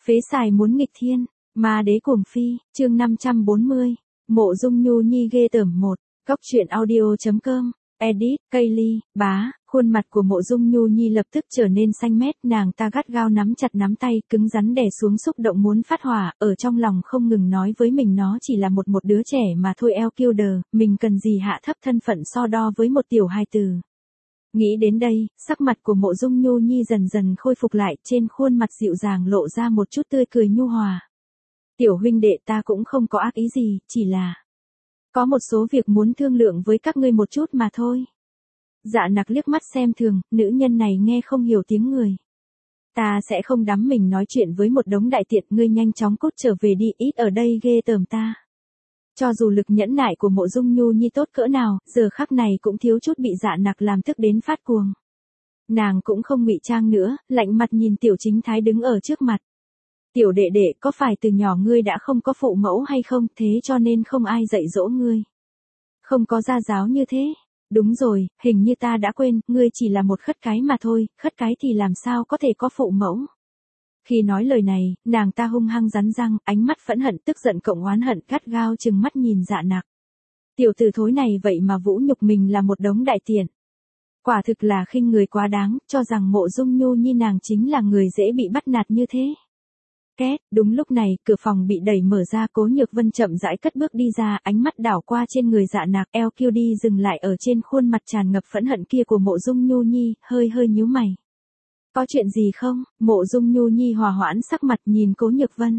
Phế xài muốn nghịch thiên, ma đế cuồng phi, chương 540, Mộ Dung Nhu Nhi ghê tởm 1, Cóc truyện audio.com, edit, Kaylee, bá, khuôn mặt của Mộ Dung Nhu Nhi lập tức trở nên xanh mét, nàng ta gắt gao nắm chặt nắm tay, cứng rắn đè xuống xúc động muốn phát hỏa, ở trong lòng không ngừng nói với mình nó chỉ là một đứa trẻ mà thôi Elkilder, mình cần gì hạ thấp thân phận so đo với một tiểu hài tử. Nghĩ đến đây, sắc mặt của Mộ Dung Nhu Nhi dần dần khôi phục lại, trên khuôn mặt dịu dàng lộ ra một chút tươi cười nhu hòa. Tiểu huynh đệ ta cũng không có ác ý gì, chỉ là có một số việc muốn thương lượng với các ngươi một chút mà thôi. Dạ Nặc liếc mắt xem thường, nữ nhân này nghe không hiểu tiếng người. Ta sẽ không đắm mình nói chuyện với một đống đại tiện, ngươi nhanh chóng cút trở về đi, ít ở đây ghê tởm ta. Cho dù lực nhẫn nại của Mộ Dung Nhu Nhi tốt cỡ nào, giờ khắc này cũng thiếu chút bị Dạ Nặc làm tức đến phát cuồng. Nàng cũng không ngụy trang nữa, lạnh mặt nhìn Tiểu Chính Thái đứng ở trước mặt. Tiểu đệ đệ, có phải từ nhỏ ngươi đã không có phụ mẫu hay không, thế cho nên không ai dạy dỗ ngươi? Không có gia giáo như thế? Đúng rồi, hình như ta đã quên, ngươi chỉ là một khất cái mà thôi, khất cái thì làm sao có thể có phụ mẫu? Khi nói lời này, nàng ta hung hăng rắn răng, ánh mắt phẫn hận tức giận cộng oán hận gắt gao chừng mắt nhìn Dạ Nặc. Tiểu tử thối này vậy mà vũ nhục mình là một đống đại tiện. Quả thực là khinh người quá đáng, cho rằng Mộ Dung Nhu Nhi nàng chính là người dễ bị bắt nạt như thế. Két, đúng lúc này, cửa phòng bị đẩy mở ra, Cố Nhược Vân chậm rãi cất bước đi ra, ánh mắt đảo qua trên người Dạ Nặc, LQD dừng lại ở trên khuôn mặt tràn ngập phẫn hận kia của Mộ Dung Nhu Nhi, hơi nhíu mày. Có chuyện gì không? Mộ Dung Nhu Nhi hòa hoãn sắc mặt nhìn Cố Nhược Vân.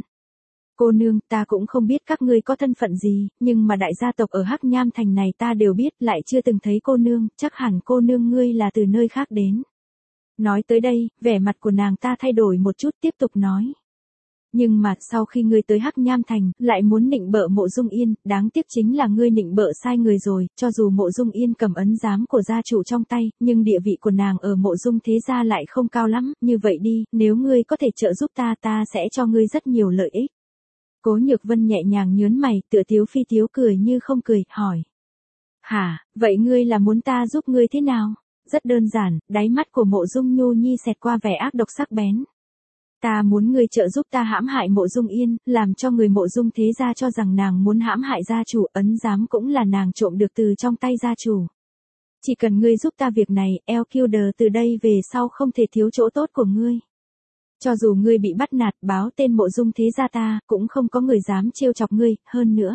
Cô nương, ta cũng không biết các ngươi có thân phận gì, nhưng mà đại gia tộc ở Hắc Nham Thành này ta đều biết, lại chưa từng thấy cô nương, chắc hẳn cô nương ngươi là từ nơi khác đến. Nói tới đây, vẻ mặt của nàng ta thay đổi một chút, tiếp tục nói. Nhưng mà, sau khi ngươi tới Hắc Nham Thành, lại muốn nịnh bợ Mộ Dung Yên, đáng tiếc chính là ngươi nịnh bợ sai người rồi, cho dù Mộ Dung Yên cầm ấn giám của gia chủ trong tay, nhưng địa vị của nàng ở Mộ Dung thế gia lại không cao lắm, như vậy đi, nếu ngươi có thể trợ giúp ta sẽ cho ngươi rất nhiều lợi ích. Cố Nhược Vân nhẹ nhàng nhớn mày, tựa tiếu phi tiếu cười như không cười, hỏi. Hả, vậy ngươi là muốn ta giúp ngươi thế nào? Rất đơn giản, đáy mắt của Mộ Dung Nhu Nhi xẹt qua vẻ ác độc sắc bén. Ta muốn ngươi trợ giúp ta hãm hại Mộ Dung Yên, làm cho người Mộ Dung thế gia cho rằng nàng muốn hãm hại gia chủ, ấn giám cũng là nàng trộm được từ trong tay gia chủ. Chỉ cần ngươi giúp ta việc này, Elkilder từ đây về sau không thể thiếu chỗ tốt của ngươi. Cho dù ngươi bị bắt nạt, báo tên Mộ Dung thế gia ta, cũng không có người dám trêu chọc ngươi, hơn nữa.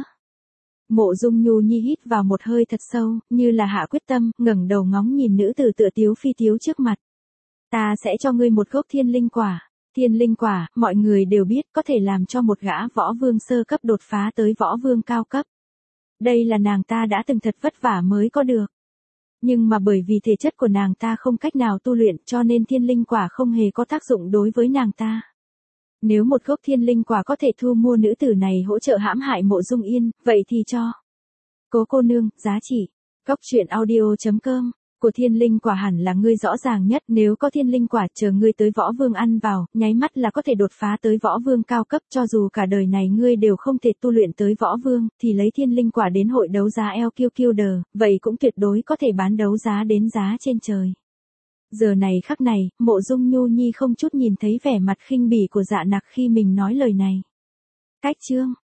Mộ Dung Nhu Nhi hít vào một hơi thật sâu, như là hạ quyết tâm, ngẩng đầu ngóng nhìn nữ tử tựa tiếu phi tiếu trước mặt. Ta sẽ cho ngươi một gốc thiên linh quả. Thiên linh quả, mọi người đều biết, có thể làm cho một gã võ vương sơ cấp đột phá tới võ vương cao cấp. Đây là nàng ta đã từng thật vất vả mới có được. Nhưng mà bởi vì thể chất của nàng ta không cách nào tu luyện, cho nên thiên linh quả không hề có tác dụng đối với nàng ta. Nếu một gốc thiên linh quả có thể thu mua nữ tử này hỗ trợ hãm hại Mộ Dung Yên, vậy thì cho. Cố cô nương, giá trị. Cóc truyện audio.com. Của thiên linh quả hẳn là ngươi rõ ràng nhất, nếu có thiên linh quả chờ ngươi tới võ vương ăn vào, nháy mắt là có thể đột phá tới võ vương cao cấp, cho dù cả đời này ngươi đều không thể tu luyện tới võ vương, thì lấy thiên linh quả đến hội đấu giá Elkilder, vậy cũng tuyệt đối có thể bán đấu giá đến giá trên trời. Giờ này khắc này, Mộ Dung Nhu Nhi không chút nhìn thấy vẻ mặt khinh bỉ của Dạ Nặc khi mình nói lời này. Cách chương